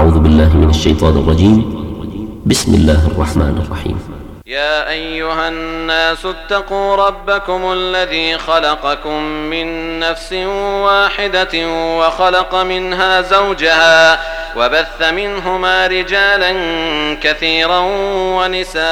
أعوذ بالله من الشيطان الرجيم. بسم الله الرحمن الرحيم. يا أيها الناس اتقوا ربكم الذي خلقكم من نفس واحدة وخلق منها زوجها وبث منهما رجالا كثيرا ونساء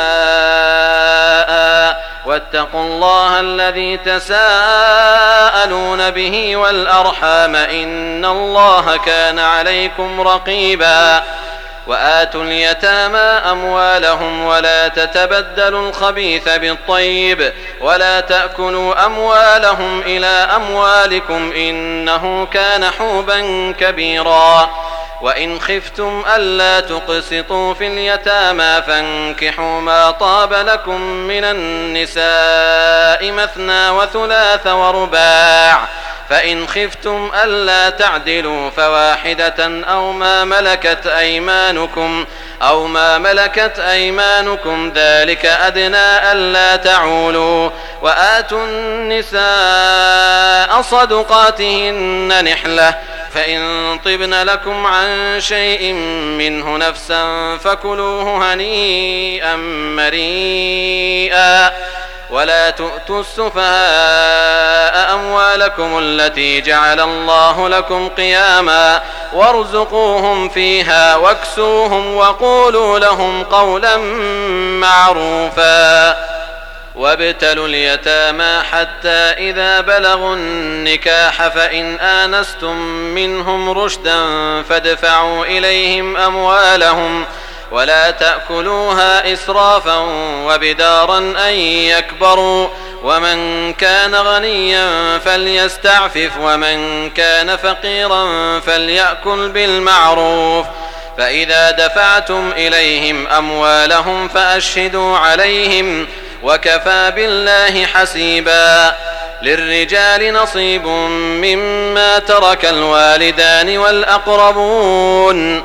واتقوا الله الذي تساءلون به والأرحام إن الله كان عليكم رقيبا. وآتوا اليتامى أموالهم ولا تتبدلوا الخبيث بالطيب ولا تأكلوا أموالهم إلى أموالكم إنه كان حوبا كبيرا. وإن خفتم ألا تقسطوا في اليتامى فانكحوا ما طاب لكم من النساء مثنى وثلاث ورباع، فإن خفتم ألا تعدلوا فواحدة أو ما ملكت أيمانكم ذلك أدنى ألا تعولوا. وآتوا النساء صدقاتهن نحلة، فإن طبن لكم عن شيء منه نفسا فكلوه هنيئا مريئا. ولا تؤتوا السفهاء أموالكم التي جعل الله لكم قياما وارزقوهم فيها واكسوهم وقولوا لهم قولا معروفا. وابتلوا اليتامى حتى إذا بلغوا النكاح فإن آنستم منهم رشدا فادفعوا إليهم أموالهم ولا تأكلوها إسرافا وبدارا أن يكبروا. ومن كان غنيا فليستعفف ومن كان فقيرا فليأكل بالمعروف. فإذا دفعتم إليهم أموالهم فأشهدوا عليهم وكفى بالله حسيبا. للرجال نصيب مما ترك الوالدان والأقربون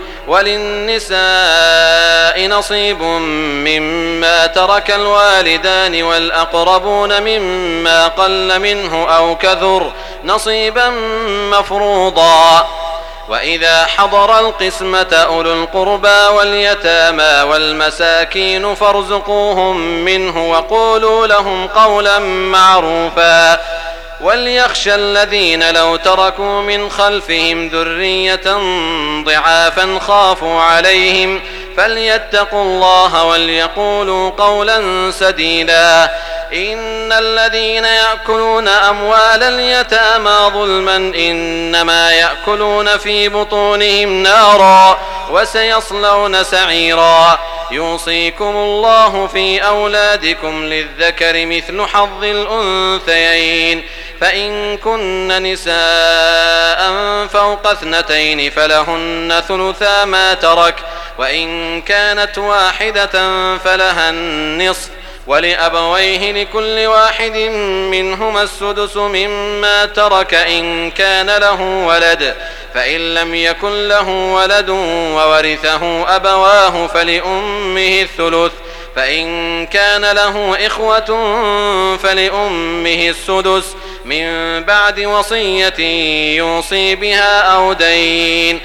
وللنساء نصيب مما ترك الوالدان والأقربون مما قل منه أو كثر نصيبا مفروضا. وإذا حضر القسمة أولو القربى واليتامى والمساكين فارزقوهم منه وقولوا لهم قولا معروفا. وليخشى الذين لو تركوا من خلفهم ذرية ضعافا خافوا عليهم فليتقوا الله وليقولوا قولا سديدا. إن الذين يأكلون أموال اليتامى ظلما إنما يأكلون في بطونهم نارا وسيصلون سعيرا. يوصيكم الله في أولادكم للذكر مثل حظ الأنثيين، فإن كن نساء فوق 2 فلهن ثلثا ما ترك، وإن كانت واحدة فلها النصف، ولأبويه لكل واحد منهما السدس مما ترك إن كان له ولد، فإن لم يكن له ولد وورثه أبواه فلأمه الثلث، فإن كان له إخوة فلأمه السدس من بعد وصية يوصي بها أو دين.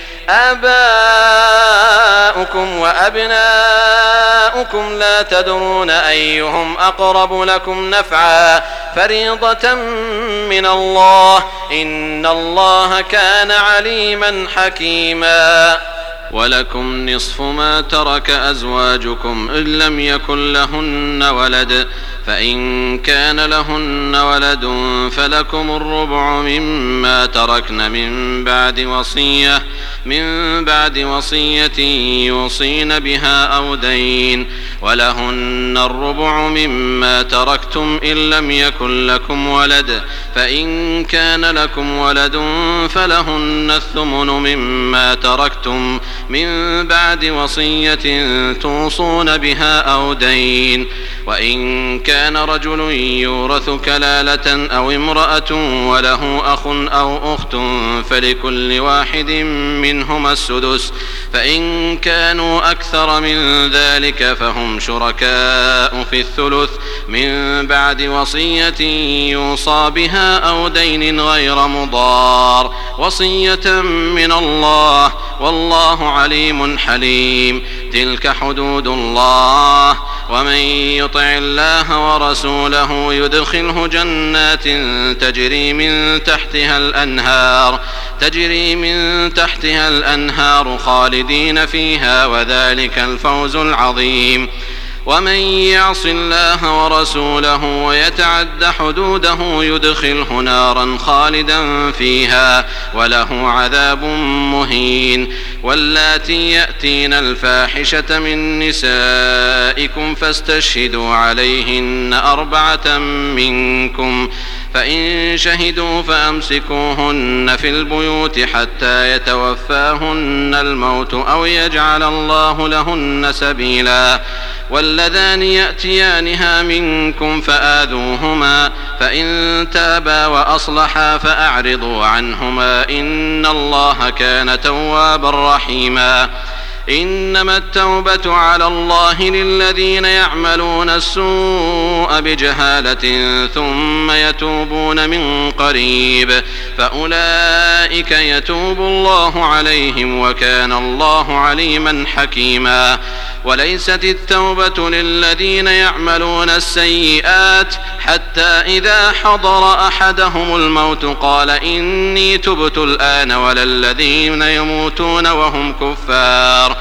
آباؤكم وأبناؤكم لا تدرون أيهم أقرب لكم نفعا فريضة من الله إن الله كان عليما حكيما. ولكم نصف ما ترك أزواجكم إن لم يكن لهن ولد، فإن كان لهن ولد فلكم الربع مما تركن من بعد وصية يوصين بها أو دين، ولهن الربع مما تركتم إن لم يكن لكم ولد، فإن كان لكم ولد فلهن الثمن مما تركتم من بعد وصية توصون بها أو دين. وإن كان رجل يورث كلالة أو امرأة وله أخ أو أخت فلكل واحد منهما السدس، فإن كانوا أكثر من ذلك فهم شركاء في الثلث من بعد وصية يوصى بها أو دين غير مضار، وصية من الله والله عليم حليم. تلك حدود الله، ومن يطع الله ورسوله يدخله جنات تجري من تحتها الأنهار خالدين فيها، وذلك الفوز العظيم. ومن يعص الله ورسوله ويتعد حدوده يدخله نارا خالدا فيها وله عذاب مهين. واللاتي يأتين الفاحشة من نسائكم فاستشهدوا عليهن 4 منكم، فإن شهدوا فأمسكوهن في البيوت حتى يتوفاهن الموت أو يجعل الله لهن سبيلا. واللذان يأتيانها منكم فآذوهما، فإن تابا وأصلحا فأعرضوا عنهما إن الله كان توابا رحيما. إنما التوبة على الله للذين يعملون السوء بجهالة ثم يتوبون من قريب فأولئك يتوب الله عليهم وكان الله عليما حكيما. وليست التوبة للذين يعملون السيئات حتى إذا حضر أحدهم الموت قال إني تبت الآن، ولا الذين يموتون وهم كفار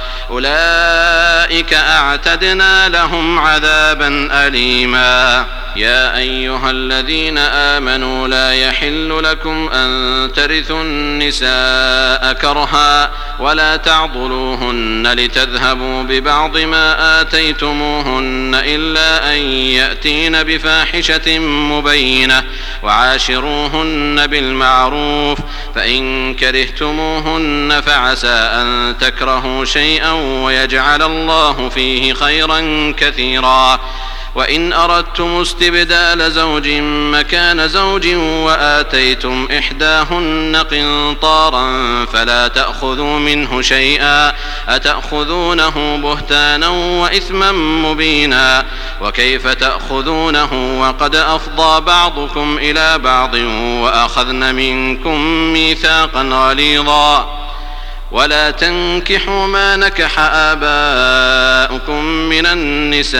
أولئك أعتدنا لهم عذابا أليما. يا أيها الذين آمنوا لا يحل لكم أن ترثوا النساء كرها ولا تعضلوهن لتذهبوا ببعض ما آتيتموهن إلا أن يأتين بفاحشة مبينة، وعاشروهن بالمعروف، فإن كرهتموهن فعسى أن تكرهوا شيئا ويجعل الله فيه خيرا كثيرا. وإن أردتم استبدال زوج مكان زوج وآتيتم إحداهن قنطارا فلا تأخذوا منه شيئا، أتأخذونه بهتانا وإثما مبينا، وكيف تأخذونه وقد أفضى بعضكم إلى بعض وأخذن منكم ميثاقا غليظا. ولا تنكحوا ما نكح آباؤكم من النساء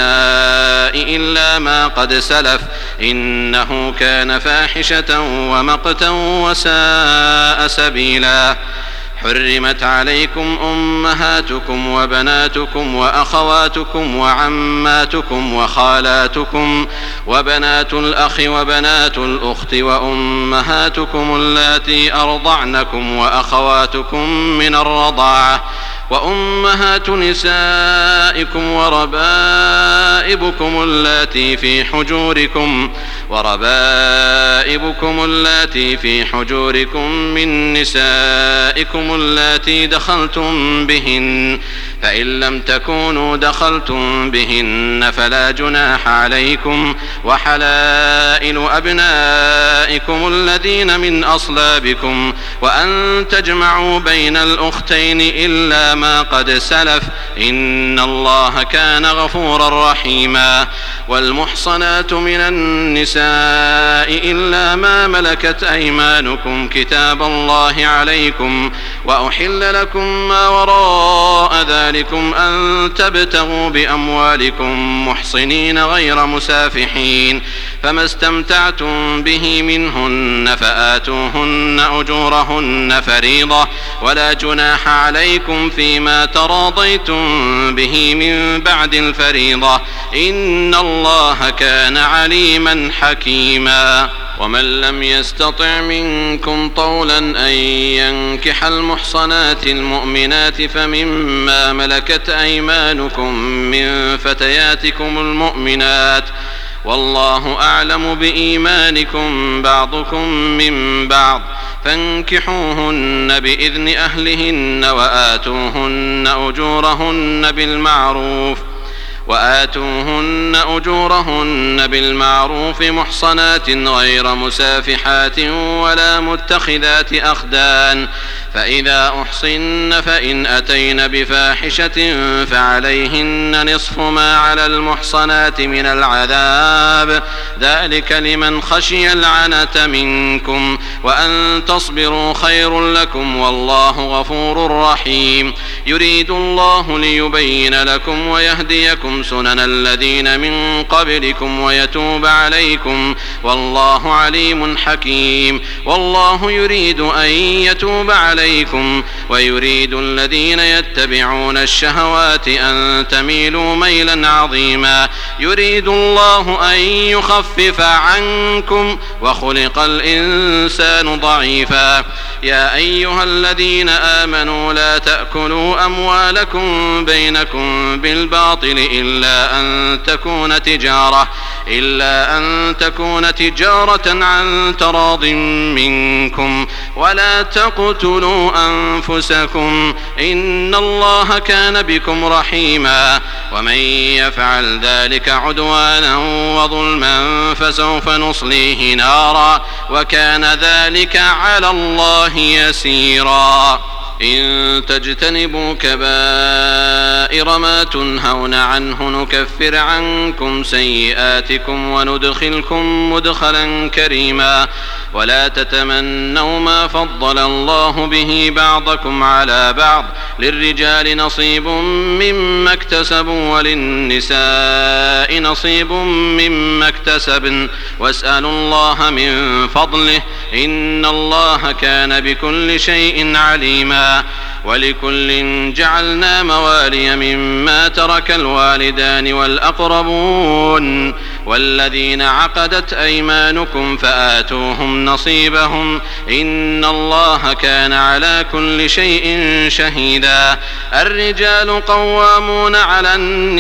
إلا ما قد سلف إنه كان فاحشة ومقتا وساء سبيلا. حرمت عليكم أمهاتكم وبناتكم وأخواتكم وعماتكم وخالاتكم وبنات الأخ وبنات الأخت وأمهاتكم اللاتي أرضعنكم وأخواتكم من الرضاعة وأمهات نسائكم وربائبكم اللاتي في حجوركم من نسائكم اللاتي دخلتم بهن، فإن لم تكونوا دخلتم بهن فلا جناح عليكم، وحلائل أبنائكم الذين من أصلابكم، وأن تجمعوا بين الأختين إلا ما قد سلف إن الله كان غفورا رحيما. والمحصنات من النساء إلا ما ملكت أيمانكم كتاب الله عليكم، وأحل لكم ما وراء ذلكم أن تبتغوا بأموالكم محصنين غير مسافحين، فما استمتعتم به منهن فآتوهن أجورهن فريضة، ولا جناح عليكم فيما تراضيتم به من بعد الفريضة إن الله كان عليما حكيما. ومن لم يستطع منكم طولا أن ينكح المحصنات المؤمنات فمما ملكت أيمانكم من فتياتكم المؤمنات، والله أعلم بإيمانكم بعضكم من بعض، فانكحوهن بإذن أهلهن وآتوهن أجورهن بالمعروف، وآتوهن أجورهن بالمعروف محصنات غير مسافحات ولا متخذات أخدان، فإذا أحصن فإن أتين بفاحشة فعليهن نصف ما على المحصنات من العذاب، ذلك لمن خشي العنة منكم، وأن تصبروا خير لكم والله غفور رحيم. يريد الله ليبين لكم ويهديكم سنن الذين من قبلكم ويتوب عليكم، والله عليم حكيم. والله يريد أن يتوب عليكم ويريد الذين يتبعون الشهوات أن تميلوا ميلا عظيما. يريد الله أن يخفف عنكم وخلق الإنسان ضعيفا. يا أيها الذين آمنوا لا تأكلوا أموالكم بينكم بالباطل إلا أن تكون تجارة عن تراض منكم، ولا تقتلوا أنفسكم إن الله كان بكم رحيما. ومن يفعل ذلك عدوانا وظلما فسوف نصليه نارا وكان ذلك على الله يسيرا. إن تجتنبوا كبائر ما تنهون عنه نكفر عنكم سيئاتكم وندخلكم مدخلا كريما. ولا تتمنوا ما فضل الله به بعضكم على بعض، للرجال نصيب مما اكتسبوا وللنساء نصيب مما اكتسبن، واسألوا الله من فضله إن الله كان بكل شيء عليما. ولكل جعلنا موالي مما ترك الوالدان والأقربون والذين عقدت أيمانكم فآتوهم نصيبهم إن الله كان على كل شيء شهيدا. الرجال قوامون على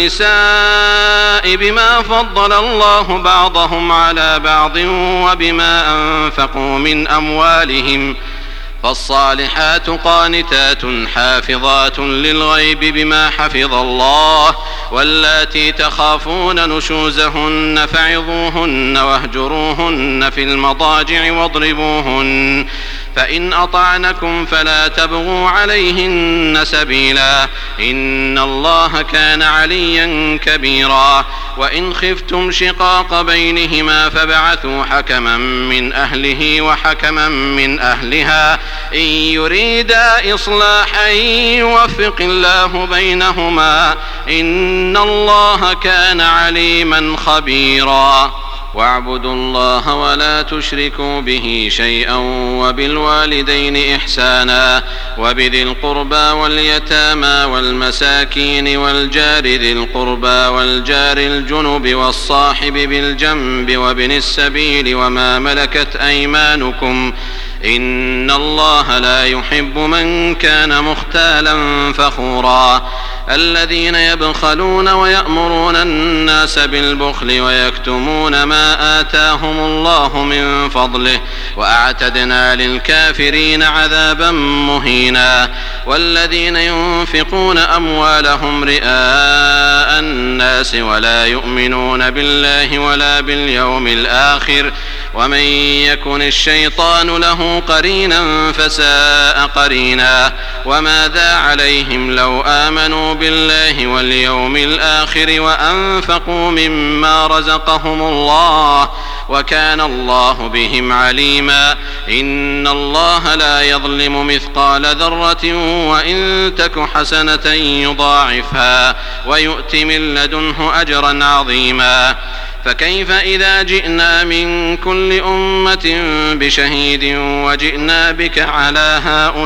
النساء بما فضل الله بعضهم على بعض وبما أنفقوا من أموالهم، فالصالحات قانتات حافظات للغيب بما حفظ الله. واللاتي تخافون نشوزهن فعظوهن واهجروهن في المضاجع واضربوهن، فإن أطعنكم فلا تبغوا عليهن سبيلا إن الله كان عليا كبيرا. وإن خفتم شقاق بينهما فابعثوا حكما من أهله وحكما من أهلها إن يريدا إصلاحا يوفق الله بينهما إن الله كان عليما خبيرا. واعبدوا الله ولا تشركوا به شيئا وبالوالدين إحسانا وبذي القربى واليتامى والمساكين والجار ذي القربى والجار الجنب والصاحب بالجنب وابن السبيل وما ملكت أيمانكم إن الله لا يحب من كان مختالا فخورا. الذين يبخلون ويأمرون الناس بالبخل ويكتمون ما آتاهم الله من فضله وأعتدنا للكافرين عذابا مهينا. والذين ينفقون أموالهم رئاء الناس ولا يؤمنون بالله ولا باليوم الآخر ومن يكن الشيطان له قرينا فساء قرينا. وماذا عليهم لو آمنوا بالله واليوم الآخر وأنفقوا مما رزقهم الله وكان الله بهم عليما. إن الله لا يظلم مثقال ذرة وإن تك حسنة يضاعفها ويؤت من لدنه أجرا عظيما. فكيف إذا جئنا من كل أمة بشهيد وجئنا بك على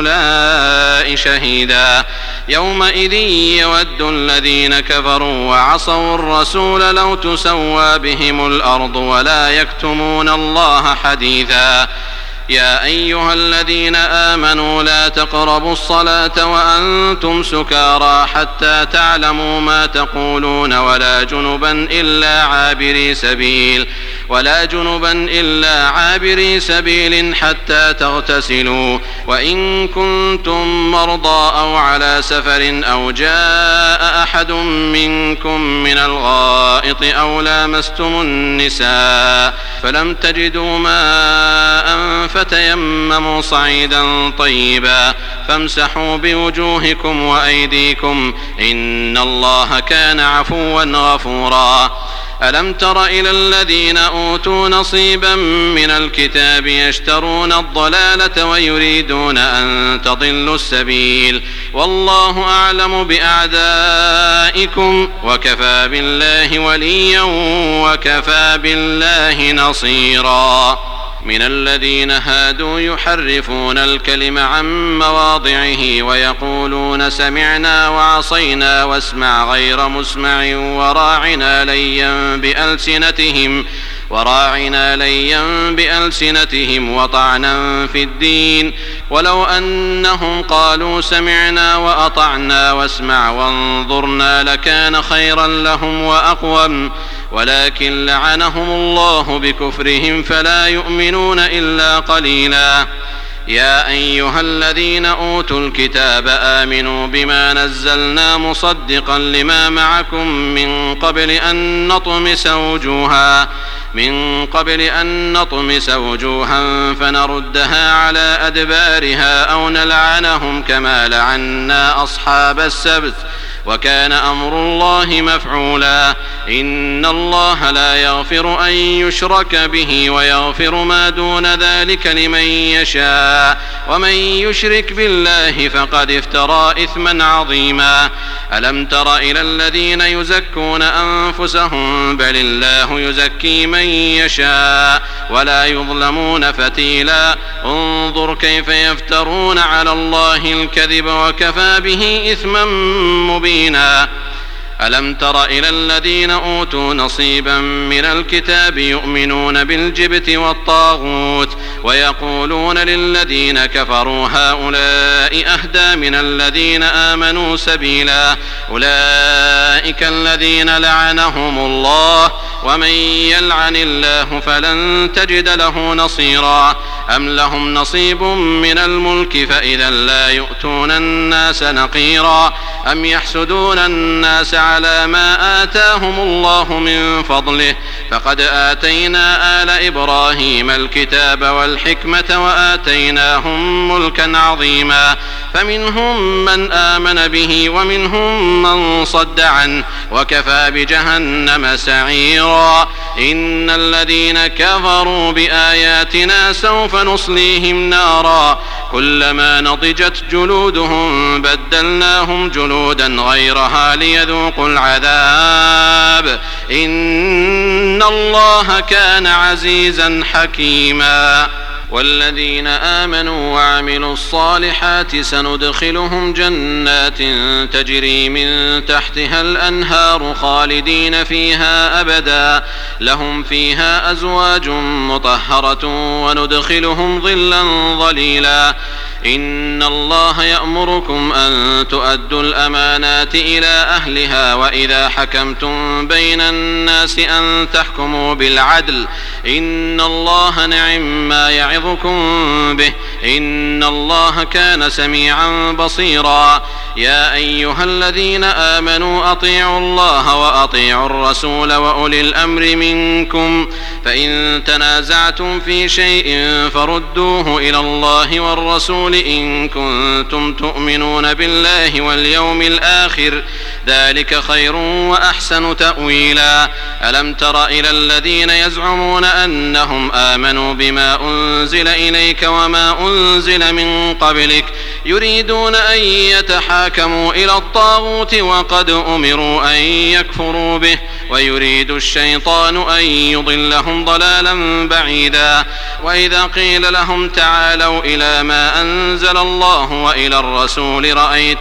هؤلاء شهيدا. يومئذ يود الذين كفروا وعصوا الرسول لو تسوى بهم الأرض ولا يكتمون الله حديثا. يا أيها الذين آمنوا لا تقربوا الصلاة وأنتم سكارى حتى تعلموا ما تقولون ولا جنبا إلا عابري سبيل ولا جنبا إلا عابري سبيل حتى تغتسلوا، وإن كنتم مرضى أو على سفر أو جاء أحد منكم من الغائط أو لامستم النساء فلم تجدوا ماء فتيمموا صعيدا طيبا فامسحوا بوجوهكم وأيديكم إن الله كان عفوا غفورا. ألم تر إلى الذين أوتوا نصيبا من الكتاب يشترون الضلالة ويريدون أن تضلوا السبيل والله أعلم بأعدائكم وكفى بالله وليا وكفى بالله نصيرا. من الذين هادوا يحرفون الكلم عن مواضعه ويقولون سمعنا وعصينا واسمع غير مسمع وراعنا ليا بألسنتهم وطعنا في الدين ولو أنهم قالوا سمعنا وأطعنا واسمع وانظرنا لكان خيرا لهم وأقوم ولكن لعنهم الله بكفرهم فلا يؤمنون إلا قليلا. يا أيها الذين أوتوا الكتاب آمنوا بما نزلنا مصدقا لما معكم من قبل أن نطمس وجوها فنردها على أدبارها أو نلعنهم كما لعنا أصحاب السبت وكان أمر الله مفعولا. إن الله لا يغفر أن يشرك به ويغفر ما دون ذلك لمن يشاء ومن يشرك بالله فقد افترى إثما عظيما. ألم تر إلى الذين يزكون أنفسهم بل الله يزكي من يشاء ولا يظلمون فتيلا. انظر كيف يفترون على الله الكذب وكفى به إثما مبينا. ألم تر إلى الذين أوتوا نصيبا من الكتاب يؤمنون بالجبت والطاغوت ويقولون للذين كفروا هؤلاء أهدى من الذين آمنوا سبيلا. أولئك الذين لعنهم الله ومن يلعن الله فلن تجد له نصيرا. أم لهم نصيب من الملك فإذا لا يؤتون الناس نقيرا. أم يحسدون الناس على ما آتاهم الله من فضله فقد آتينا آل إبراهيم الكتاب والحكمة وآتيناهم ملكا عظيما. فمنهم من آمن به ومنهم من صد عنه وكفى بجهنم سعيرا. إن الذين كفروا بآياتنا سوف نصليهم نارا كلما نضجت جلودهم بدلناهم جلودا غيرها ليذوقوا العذاب إن الله كان عزيزا حكيما. والذين آمنوا وعملوا الصالحات سندخلهم جنات تجري من تحتها الأنهار خالدين فيها أبدا لهم فيها أزواج مطهرة وندخلهم ظلا ظليلا. إن الله يأمركم أن تؤدوا الأمانات إلى أهلها وإذا حكمتم بين الناس أن تحكموا بالعدل إن الله نعم ما يعظكم به إن الله كان سميعا بصيرا. يا أيها الذين آمنوا أطيعوا الله وأطيعوا الرسول وأولي الأمر منكم فإن تنازعتم في شيء فردوه إلى الله والرسول إن كنتم تؤمنون بالله واليوم الآخر ذلك خير وأحسن تأويلا. ألم تر إلى الذين يزعمون أنهم آمنوا بما أنزل إليك وما أنزل من قبلك يريدون أن يتحاكموا إلى الطاغوت وقد أمروا أن يكفروا به ويريد الشيطان أن يضلهم ضلالا بعيدا. وإذا قيل لهم تعالوا إلى ما أنزل الله وإلى الرسول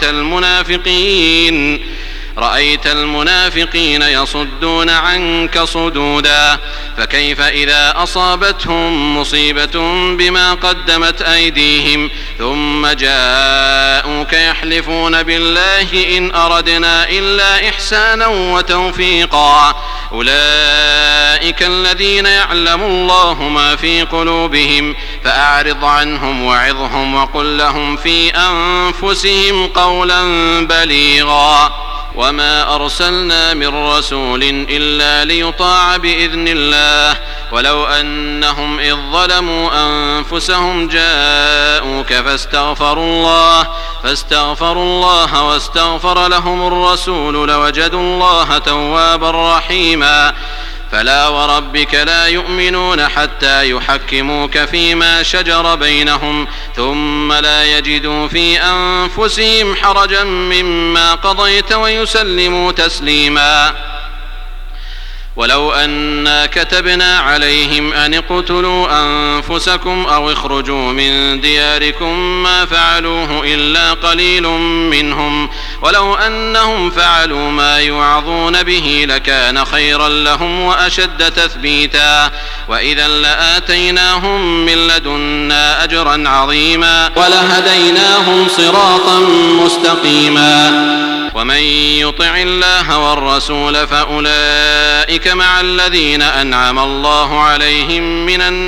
رأيت المنافقين يصدون عنك صدودا. فكيف إذا أصابتهم مصيبة بما قدمت أيديهم ثم جاءوك يحلفون بالله إن أردنا إلا إحسانا وتوفيقا أولئك الذين يعلم الله ما في قلوبهم فأعرض عنهم وعظهم وقل لهم في أنفسهم قولا بليغا وما أرسلنا من رسول إلا ليطاع بإذن الله ولو أنهم إذ ظلموا أنفسهم جاءوك فاستغفروا الله واستغفر لهم الرسول لوجدوا الله توابا رحيما فلا وربك لا يؤمنون حتى يحكموك فيما شجر بينهم ثم لا يجدوا في أنفسهم حرجا مما قضيت ويسلموا تسليما ولو أنا كتبنا عليهم أن اقتلوا أنفسكم أو اخرجوا من دياركم ما فعلوه إلا قليل منهم ولو أنهم فعلوا ما يوعظون به لكان خيرا لهم وأشد تثبيتا وإذا لآتيناهم من لدنا أجرا عظيما ولهديناهم صراطا مستقيما ومن يطع الله والرسول فأولئك مع الذين أنعم الله عليهم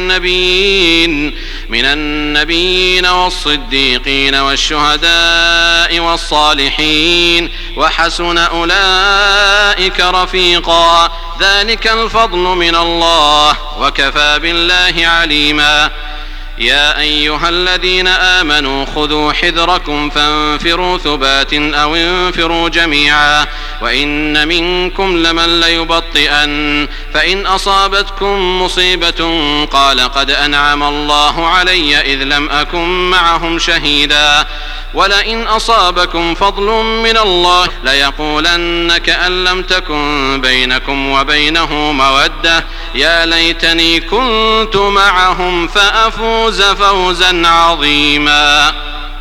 من النبيين والصديقين والشهداء والصالحين وحسن أولئك رفيقا ذلك الفضل من الله وكفى بالله عليما يا أيها الذين آمنوا خذوا حذركم فانفروا ثبات أو انفروا جميعا وإن منكم لمن ليبطئن فإن أصابتكم مصيبة قال قد أنعم الله علي إذ لم أكن معهم شهيدا ولئن أصابكم فضل من الله ليقولن كأن لم تكن بينكم وبينه مودة يا ليتني كنت معهم فأفوز فوزا عظيما.